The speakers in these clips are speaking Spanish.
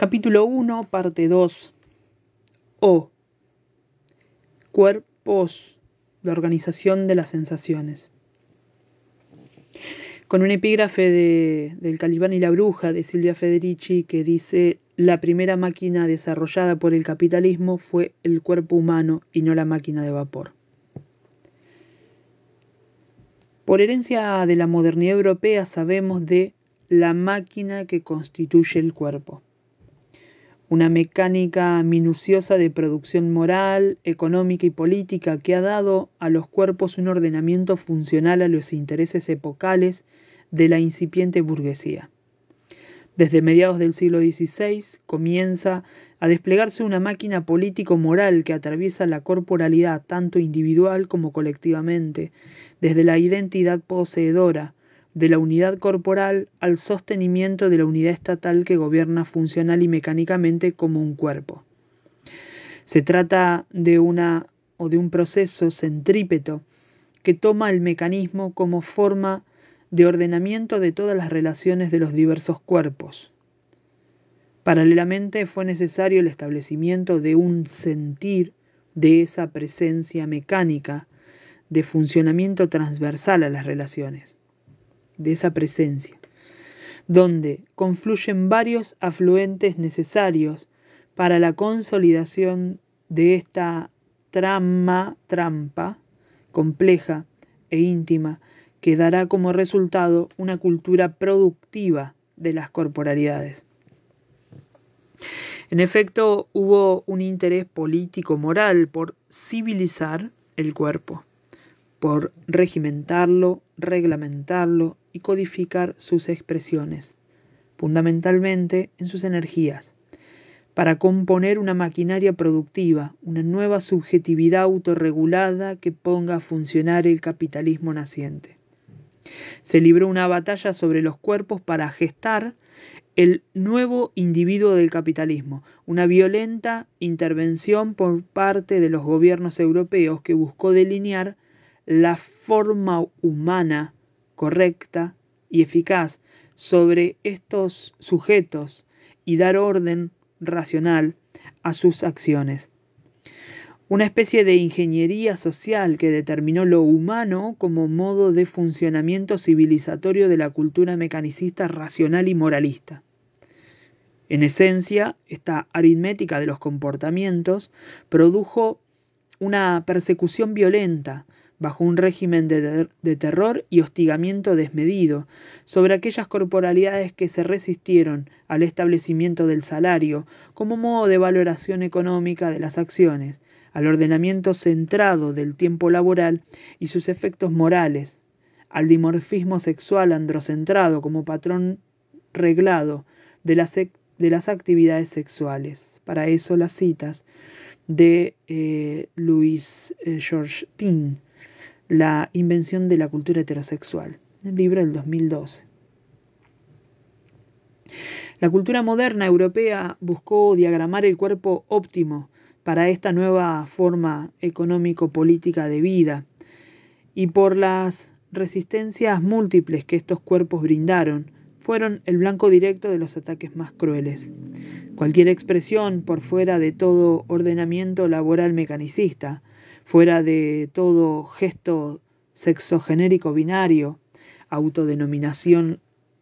Capítulo 1, parte 2. O. Cuerpos. La organización de las sensaciones. Con un epígrafe del Calibán y la bruja de Silvia Federici que dice: la primera máquina desarrollada por el capitalismo fue el cuerpo humano y no la máquina de vapor. Por herencia de la modernidad europea sabemos de la máquina que constituye el cuerpo. Una mecánica minuciosa de producción moral, económica y política que ha dado a los cuerpos un ordenamiento funcional a los intereses epocales de la incipiente burguesía. Desde mediados del siglo XVI comienza a desplegarse una máquina político-moral que atraviesa la corporalidad tanto individual como colectivamente, desde la identidad poseedora de la unidad corporal al sostenimiento de la unidad estatal que gobierna funcional y mecánicamente como un cuerpo. Se trata de un proceso centrípeto que toma el mecanismo como forma de ordenamiento de todas las relaciones de los diversos cuerpos. Paralelamente fue necesario el establecimiento de un sentir de esa presencia mecánica de funcionamiento transversal a las relaciones, de esa presencia, donde confluyen varios afluentes necesarios para la consolidación de esta trampa compleja e íntima que dará como resultado una cultura productiva de las corporalidades. En efecto, hubo un interés político-moral por civilizar el cuerpo, por regimentarlo, reglamentarlo y codificar sus expresiones, fundamentalmente en sus energías, para componer una maquinaria productiva, una nueva subjetividad autorregulada que ponga a funcionar el capitalismo naciente. Se libró una batalla sobre los cuerpos para gestar el nuevo individuo del capitalismo, una violenta intervención por parte de los gobiernos europeos que buscó delinear la forma humana correcta y eficaz sobre estos sujetos y dar orden racional a sus acciones. Una especie de ingeniería social que determinó lo humano como modo de funcionamiento civilizatorio de la cultura mecanicista racional y moralista. En esencia, esta aritmética de los comportamientos produjo una persecución violenta bajo un régimen de terror y hostigamiento desmedido sobre aquellas corporalidades que se resistieron al establecimiento del salario como modo de valoración económica de las acciones, al ordenamiento centrado del tiempo laboral y sus efectos morales, al dimorfismo sexual androcentrado como patrón reglado de las actividades sexuales. Para eso las citas de Louis George Dean, La invención de la cultura heterosexual, el libro del 2012. La cultura moderna europea buscó diagramar el cuerpo óptimo para esta nueva forma económico-política de vida, y por las resistencias múltiples que estos cuerpos brindaron, fueron el blanco directo de los ataques más crueles. Cualquier expresión por fuera de todo ordenamiento laboral mecanicista, fuera de todo gesto sexogenérico binario, autodominación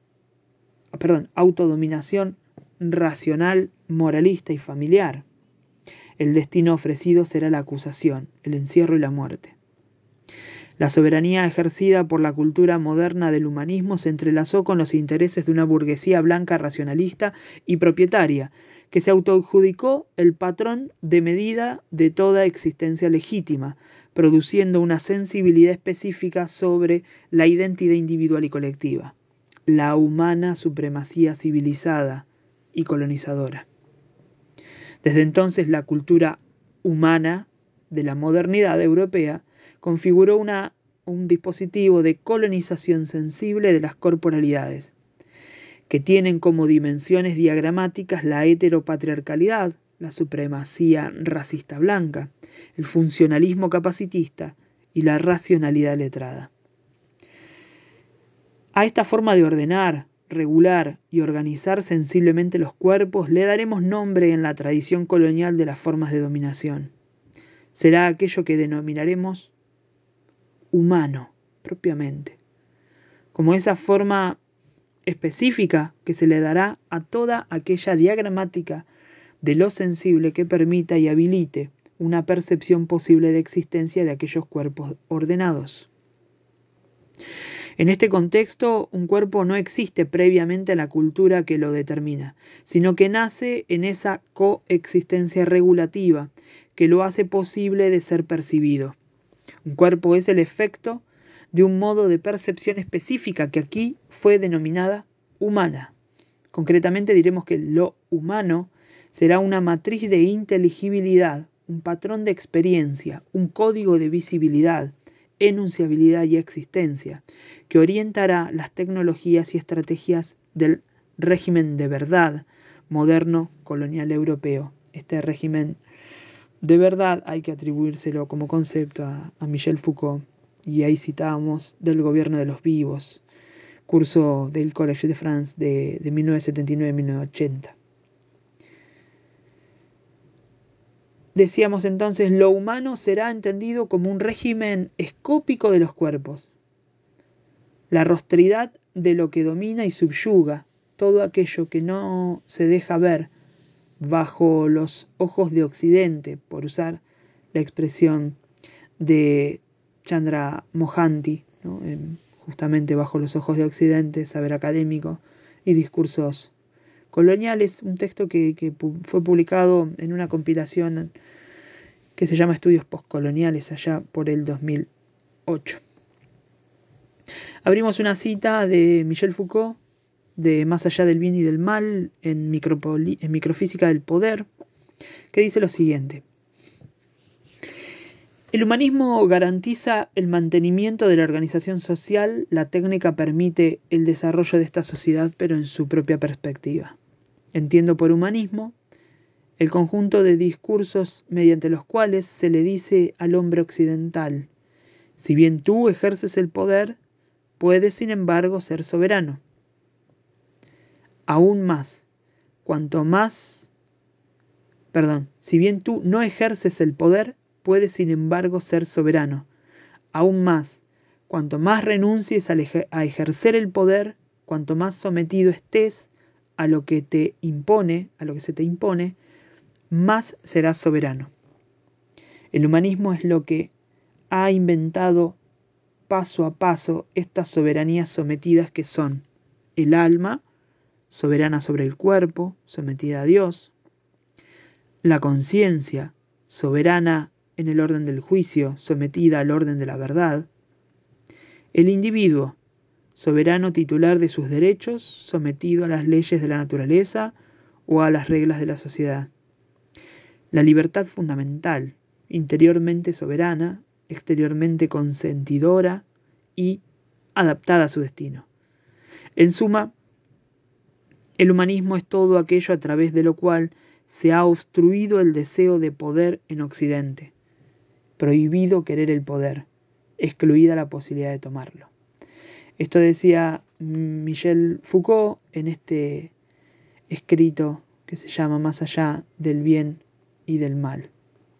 racional, moralista y familiar. El destino ofrecido será la acusación, el encierro y la muerte. La soberanía ejercida por la cultura moderna del humanismo se entrelazó con los intereses de una burguesía blanca racionalista y propietaria, que se autoadjudicó el patrón de medida de toda existencia legítima, produciendo una sensibilidad específica sobre la identidad individual y colectiva, la humana supremacía civilizada y colonizadora. Desde entonces la cultura humana de la modernidad europea configuró un dispositivo de colonización sensible de las corporalidades, que tienen como dimensiones diagramáticas la heteropatriarcalidad, la supremacía racista blanca, el funcionalismo capacitista y la racionalidad letrada. A esta forma de ordenar regular y organizar sensiblemente los cuerpos, le daremos nombre en la tradición colonial de las formas de dominación. Será aquello que denominaremos humano, propiamente, como esa forma específica que se le dará a toda aquella diagramática de lo sensible que permita y habilite una percepción posible de existencia de aquellos cuerpos ordenados. En este contexto, un cuerpo no existe previamente a la cultura que lo determina, sino que nace en esa coexistencia regulativa que lo hace posible de ser percibido. Un cuerpo es el efecto de un modo de percepción específica que aquí fue denominada humana. Concretamente diremos que lo humano será una matriz de inteligibilidad, un patrón de experiencia, un código de visibilidad, enunciabilidad y existencia, que orientará las tecnologías y estrategias del régimen de verdad moderno colonial europeo. Este régimen de verdad hay que atribuírselo como concepto a Michel Foucault, y ahí citábamos del gobierno de los vivos, curso del Collège de France de 1979-1980. Decíamos entonces, lo humano será entendido como un régimen escópico de los cuerpos, la rostridad de lo que domina y subyuga, todo aquello que no se deja ver bajo los ojos de Occidente, por usar la expresión de Chandra Mohanty, ¿no? Justamente bajo los ojos de Occidente, saber académico y discursos coloniales, un texto que fue publicado en una compilación que se llama Estudios Postcoloniales, allá por el 2008. Abrimos una cita de Michel Foucault, de Más allá del bien y del mal, en Microfísica del poder, que dice lo siguiente: el humanismo garantiza el mantenimiento de la organización social, la técnica permite el desarrollo de esta sociedad, pero en su propia perspectiva. Entiendo por humanismo el conjunto de discursos mediante los cuales se le dice al hombre occidental: si bien tú ejerces el poder, puedes sin embargo ser soberano. Aún más, si bien tú no ejerces el poder, puedes sin embargo ser soberano. Aún más, cuanto más renuncies a ejercer el poder, cuanto más sometido estés a lo que te impone, a lo que se te impone, más serás soberano. El humanismo es lo que ha inventado paso a paso estas soberanías sometidas, que son el alma, soberana sobre el cuerpo, sometida a Dios; la conciencia, soberana en el orden del juicio, sometida al orden de la verdad; el individuo, soberano titular de sus derechos, sometido a las leyes de la naturaleza o a las reglas de la sociedad; la libertad fundamental, interiormente soberana, exteriormente consentidora y adaptada a su destino. En suma, el humanismo es todo aquello a través de lo cual se ha obstruido el deseo de poder en Occidente, prohibido querer el poder, excluida la posibilidad de tomarlo. Esto decía Michel Foucault en este escrito que se llama Más allá del bien y del mal.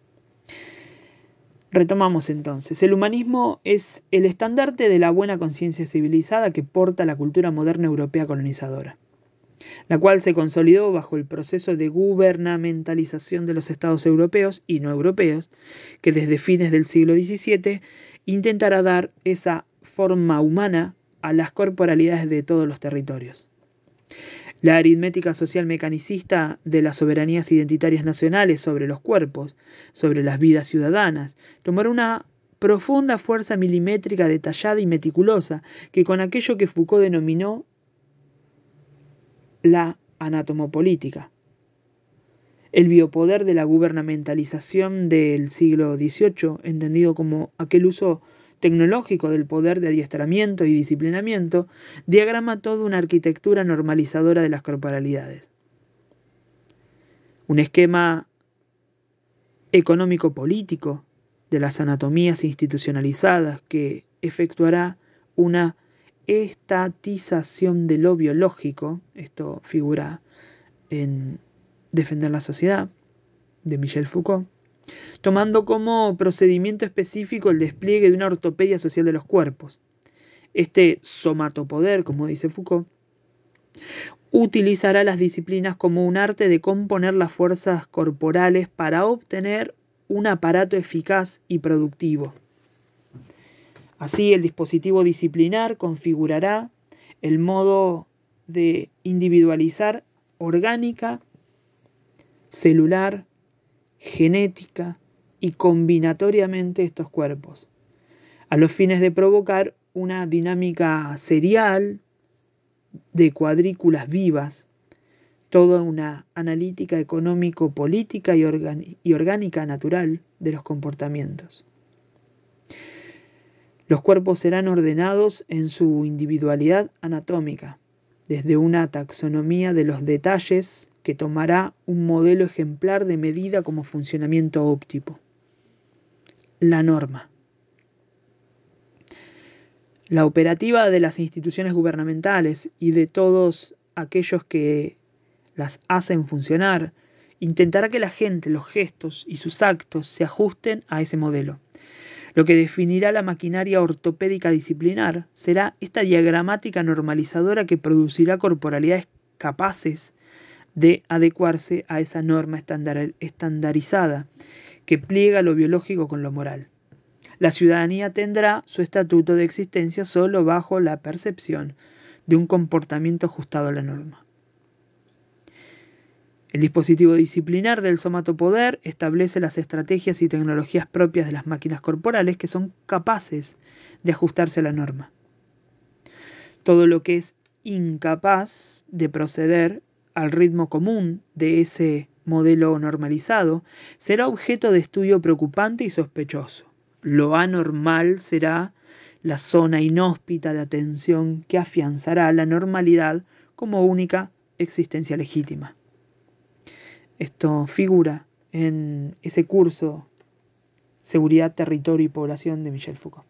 Retomamos entonces. El humanismo es el estandarte de la buena conciencia civilizada que porta la cultura moderna europea colonizadora, la cual se consolidó bajo el proceso de gubernamentalización de los estados europeos y no europeos, que desde fines del siglo XVII intentará dar esa forma humana a las corporalidades de todos los territorios. La aritmética social mecanicista de las soberanías identitarias nacionales sobre los cuerpos, sobre las vidas ciudadanas, tomará una profunda fuerza milimétrica detallada y meticulosa, que con aquello que Foucault denominó la anatomopolítica, el biopoder de la gubernamentalización del siglo XVIII, entendido como aquel uso tecnológico del poder de adiestramiento y disciplinamiento, diagrama toda una arquitectura normalizadora de las corporalidades. Un esquema económico-político de las anatomías institucionalizadas que efectuará una estatización de lo biológico, esto figura en Defender la sociedad, de Michel Foucault, tomando como procedimiento específico el despliegue de una ortopedia social de los cuerpos. Este somatopoder, como dice Foucault, utilizará las disciplinas como un arte de componer las fuerzas corporales para obtener un aparato eficaz y productivo. Así, el dispositivo disciplinar configurará el modo de individualizar orgánica, celular, genética y combinatoriamente estos cuerpos, a los fines de provocar una dinámica serial de cuadrículas vivas, toda una analítica económico-política y orgánica natural de los comportamientos. Los cuerpos serán ordenados en su individualidad anatómica, desde una taxonomía de los detalles que tomará un modelo ejemplar de medida como funcionamiento óptimo. La norma. La operativa de las instituciones gubernamentales y de todos aquellos que las hacen funcionar intentará que la gente, los gestos y sus actos se ajusten a ese modelo. Lo que definirá la maquinaria ortopédica disciplinar será esta diagramática normalizadora que producirá corporalidades capaces de adecuarse a esa norma estandarizada que pliega lo biológico con lo moral. La ciudadanía tendrá su estatuto de existencia solo bajo la percepción de un comportamiento ajustado a la norma. El dispositivo disciplinar del somatopoder establece las estrategias y tecnologías propias de las máquinas corporales que son capaces de ajustarse a la norma. Todo lo que es incapaz de proceder al ritmo común de ese modelo normalizado será objeto de estudio preocupante y sospechoso. Lo anormal será la zona inhóspita de atención que afianzará la normalidad como única existencia legítima. Esto figura en ese curso Seguridad, Territorio y Población de Michel Foucault.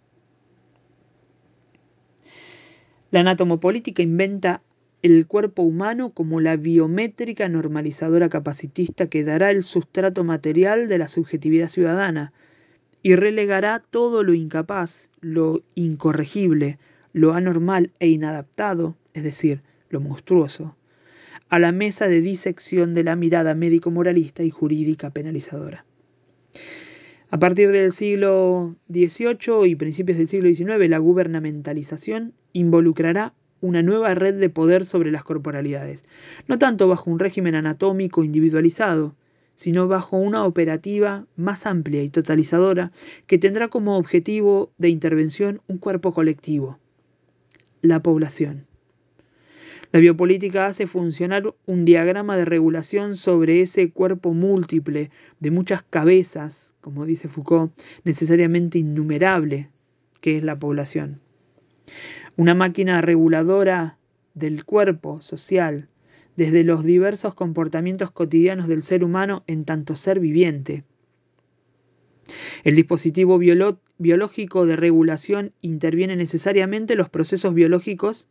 La anatomopolítica inventa el cuerpo humano como la biométrica normalizadora capacitista que dará el sustrato material de la subjetividad ciudadana y relegará todo lo incapaz, lo incorregible, lo anormal e inadaptado, es decir, lo monstruoso, a la mesa de disección de la mirada médico-moralista y jurídica penalizadora. A partir del siglo XVIII y principios del siglo XIX, la gubernamentalización involucrará una nueva red de poder sobre las corporalidades, no tanto bajo un régimen anatómico individualizado, sino bajo una operativa más amplia y totalizadora que tendrá como objetivo de intervención un cuerpo colectivo, la población. La biopolítica hace funcionar un diagrama de regulación sobre ese cuerpo múltiple de muchas cabezas, como dice Foucault, necesariamente innumerable, que es la población. Una máquina reguladora del cuerpo social, desde los diversos comportamientos cotidianos del ser humano en tanto ser viviente. El dispositivo biológico de regulación interviene necesariamente en los procesos biológicos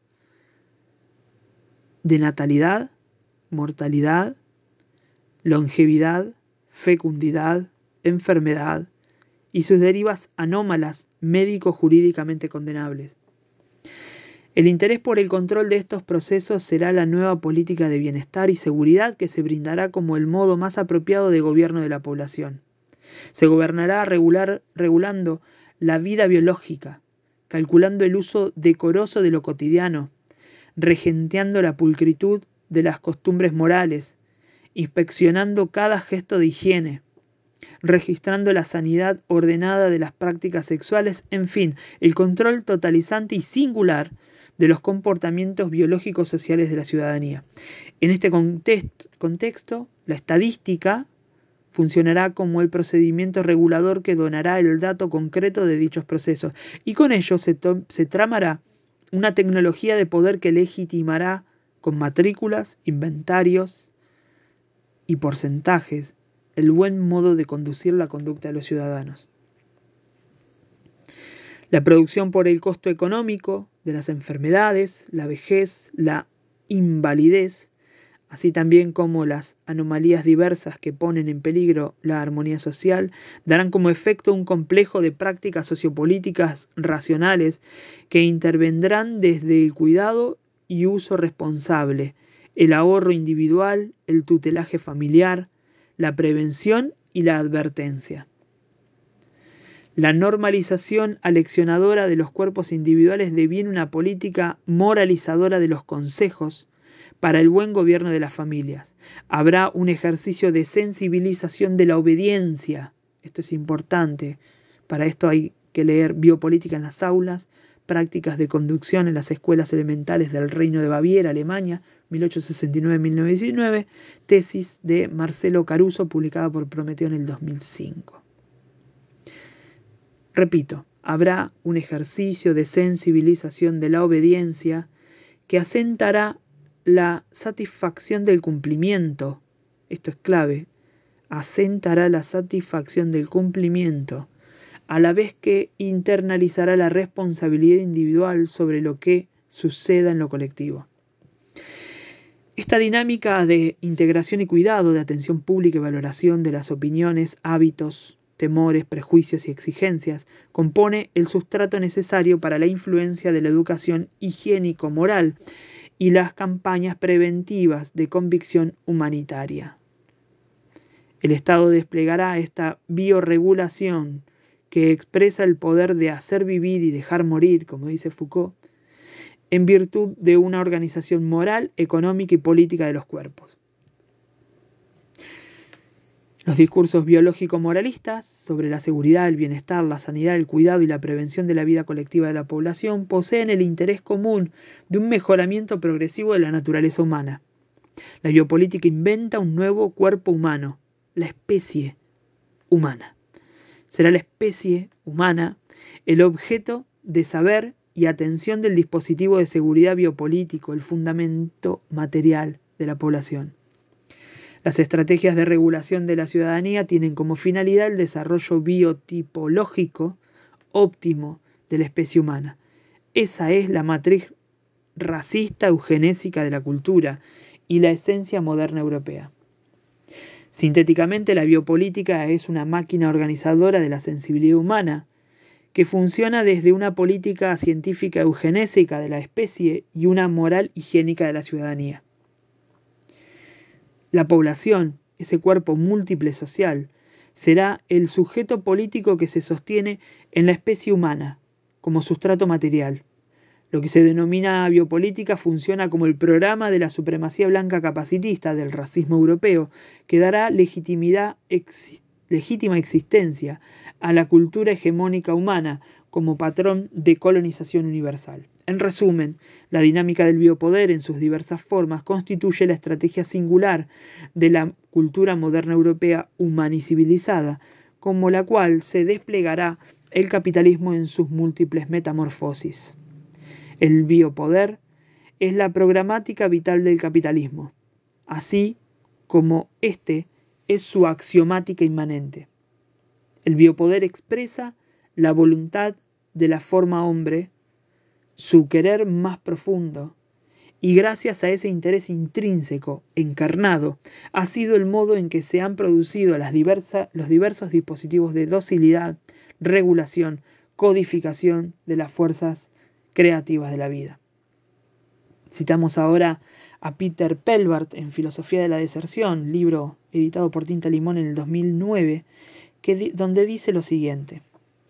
de natalidad, mortalidad, longevidad, fecundidad, enfermedad y sus derivas anómalas médico-jurídicamente condenables. El interés por el control de estos procesos será la nueva política de bienestar y seguridad que se brindará como el modo más apropiado de gobierno de la población. Se gobernará regulando la vida biológica, calculando el uso decoroso de lo cotidiano, regenteando la pulcritud de las costumbres morales, inspeccionando cada gesto de higiene, registrando la sanidad ordenada de las prácticas sexuales, en fin, el control totalizante y singular de los comportamientos biológicos sociales de la ciudadanía. En este contexto, la estadística funcionará como el procedimiento regulador que donará el dato concreto de dichos procesos y con ello se tramará una tecnología de poder que legitimará con matrículas, inventarios y porcentajes el buen modo de conducir la conducta de los ciudadanos. La producción por el costo económico de las enfermedades, la vejez, la invalidez, así también como las anomalías diversas que ponen en peligro la armonía social, darán como efecto un complejo de prácticas sociopolíticas racionales que intervendrán desde el cuidado y uso responsable, el ahorro individual, el tutelaje familiar, la prevención y la advertencia. La normalización aleccionadora de los cuerpos individuales deviene una política moralizadora de los consejos para el buen gobierno de las familias. Habrá un ejercicio de sensibilización de la obediencia. Esto es importante. Para esto hay que leer Biopolítica en las aulas, Prácticas de conducción en las escuelas elementales del Reino de Baviera, Alemania, 1869-1919, tesis de Marcelo Caruso, publicada por Prometeo en el 2005. Repito, habrá un ejercicio de sensibilización de la obediencia que asentará la satisfacción del cumplimiento. Esto es clave. Asentará la satisfacción del cumplimiento, a la vez que internalizará la responsabilidad individual sobre lo que suceda en lo colectivo. Esta dinámica de integración y cuidado, de atención pública y valoración de las opiniones, hábitos, temores, prejuicios y exigencias, compone el sustrato necesario para la influencia de la educación higiénico-moral y las campañas preventivas de convicción humanitaria. El Estado desplegará esta biorregulación que expresa el poder de hacer vivir y dejar morir, como dice Foucault, en virtud de una organización moral, económica y política de los cuerpos. Los discursos biológico-moralistas sobre la seguridad, el bienestar, la sanidad, el cuidado y la prevención de la vida colectiva de la población poseen el interés común de un mejoramiento progresivo de la naturaleza humana. La biopolítica inventa un nuevo cuerpo humano, la especie humana. Será la especie humana el objeto de saber y atención del dispositivo de seguridad biopolítico, el fundamento material de la población. Las estrategias de regulación de la ciudadanía tienen como finalidad el desarrollo biotipológico óptimo de la especie humana. Esa es la matriz racista eugenésica de la cultura y la esencia moderna europea. Sintéticamente, la biopolítica es una máquina organizadora de la sensibilidad humana que funciona desde una política científica eugenésica de la especie y una moral higiénica de la ciudadanía. La población, ese cuerpo múltiple social, será el sujeto político que se sostiene en la especie humana como sustrato material. Lo que se denomina biopolítica funciona como el programa de la supremacía blanca capacitista del racismo europeo, que dará legítima existencia a la cultura hegemónica humana como patrón de colonización universal. En resumen, la dinámica del biopoder en sus diversas formas constituye la estrategia singular de la cultura moderna europea humana y civilizada, como la cual se desplegará el capitalismo en sus múltiples metamorfosis. El biopoder es la programática vital del capitalismo, así como este es su axiomática inmanente. El biopoder expresa la voluntad de la forma hombre, su querer más profundo, y gracias a ese interés intrínseco, encarnado, ha sido el modo en que se han producido los diversos dispositivos de docilidad, regulación, codificación de las fuerzas creativas de la vida. Citamos ahora a Peter Pelbart en Filosofía de la Deserción, libro editado por Tinta Limón en el 2009, donde dice lo siguiente: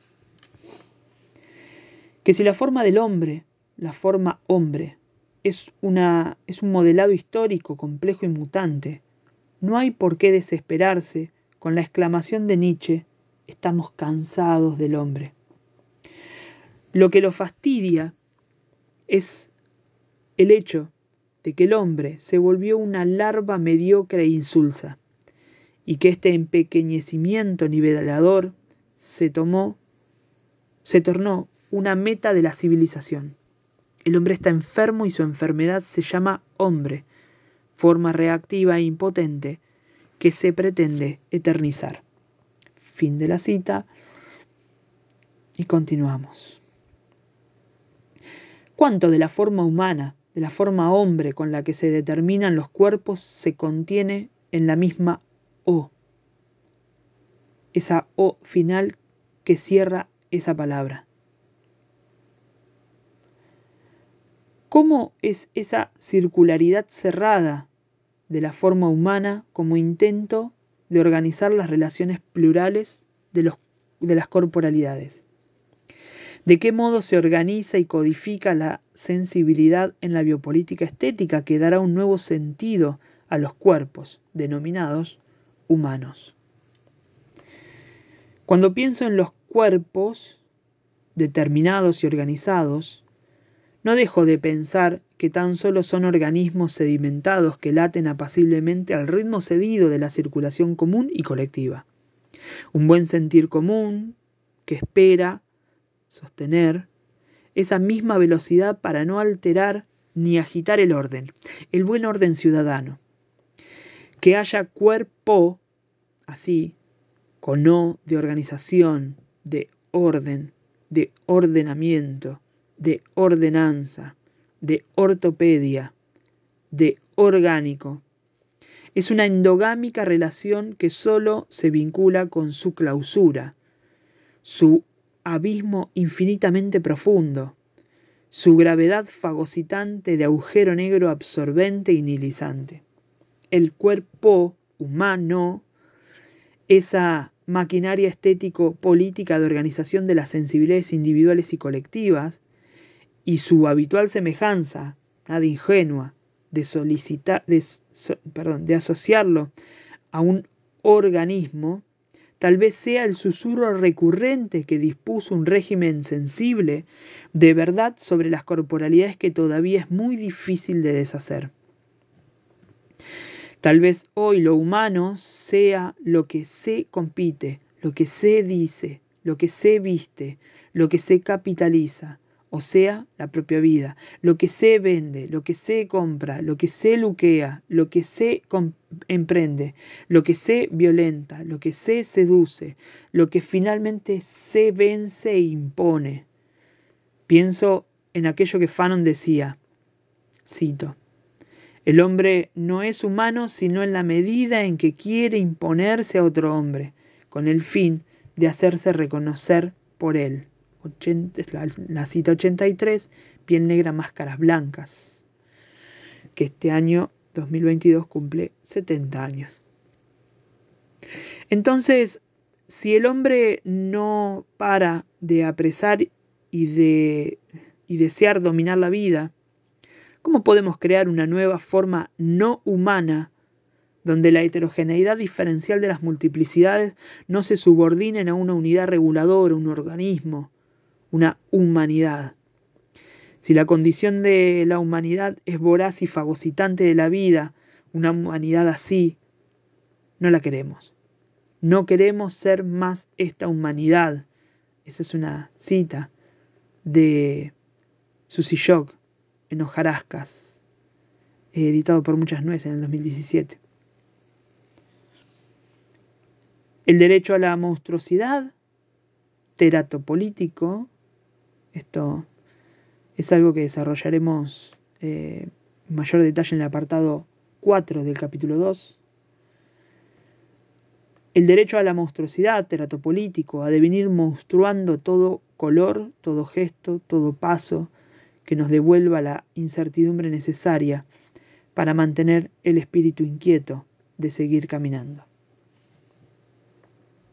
que si la forma del hombre, la forma hombre, es un modelado histórico, complejo y mutante, no hay por qué desesperarse con la exclamación de Nietzsche: estamos cansados del hombre. Lo que lo fastidia es el hecho de que el hombre se volvió una larva mediocre e insulsa, y que este empequeñecimiento nivelador se tornó una meta de la civilización. El hombre está enfermo y su enfermedad se llama hombre, forma reactiva e impotente que se pretende eternizar. Fin de la cita y continuamos. ¿Cuánto de la forma humana, de la forma hombre con la que se determinan los cuerpos se contiene en la misma O? Esa O final que cierra esa palabra. ¿Cómo es esa circularidad cerrada de la forma humana como intento de organizar las relaciones plurales de las corporalidades? ¿De qué modo se organiza y codifica la sensibilidad en la biopolítica estética que dará un nuevo sentido a los cuerpos, denominados humanos? Cuando pienso en los cuerpos determinados y organizados, no dejo de pensar que tan solo son organismos sedimentados que laten apaciblemente al ritmo cedido de la circulación común y colectiva. Un buen sentir común que espera sostener esa misma velocidad para no alterar ni agitar el orden, el buen orden ciudadano. Que haya cuerpo, así, con O de organización, de orden, de ordenamiento, de ordenanza, de ortopedia, de orgánico. Es una endogámica relación que solo se vincula con su clausura, su abismo infinitamente profundo, su gravedad fagocitante de agujero negro absorbente y nihilizante. El cuerpo humano, esa maquinaria estético-política de organización de las sensibilidades individuales y colectivas, y su habitual semejanza, nada ingenua, de asociarlo a un organismo, tal vez sea el susurro recurrente que dispuso un régimen sensible de verdad sobre las corporalidades que todavía es muy difícil de deshacer. Tal vez hoy lo humano sea lo que se compite, lo que se dice, lo que se viste, lo que se capitaliza, o sea, la propia vida, lo que se vende, lo que se compra, lo que se luquea, lo que se emprende, lo que se violenta, lo que se seduce, lo que finalmente se vence e impone. Pienso en aquello que Fanon decía, cito: el hombre no es humano sino en la medida en que quiere imponerse a otro hombre, con el fin de hacerse reconocer por él. La cita 83, Piel negra, máscaras blancas, que este año 2022 cumple 70 años. Entonces, si el hombre no para de apresar y desear dominar la vida, ¿cómo podemos crear una nueva forma no humana donde la heterogeneidad diferencial de las multiplicidades no se subordinen a una unidad reguladora, un organismo, una humanidad? Si la condición de la humanidad es voraz y fagocitante de la vida, una humanidad así, no la queremos. No queremos ser más esta humanidad. Esa es una cita de Susy Shock en Hojarascas, editado por Muchas Nueces en el 2017. El derecho a la monstruosidad, teratopolítico, esto es algo que desarrollaremos en mayor detalle en el apartado 4 del capítulo 2. El derecho a la monstruosidad, teratopolítico, a devenir monstruando todo color, todo gesto, todo paso, que nos devuelva la incertidumbre necesaria para mantener el espíritu inquieto de seguir caminando.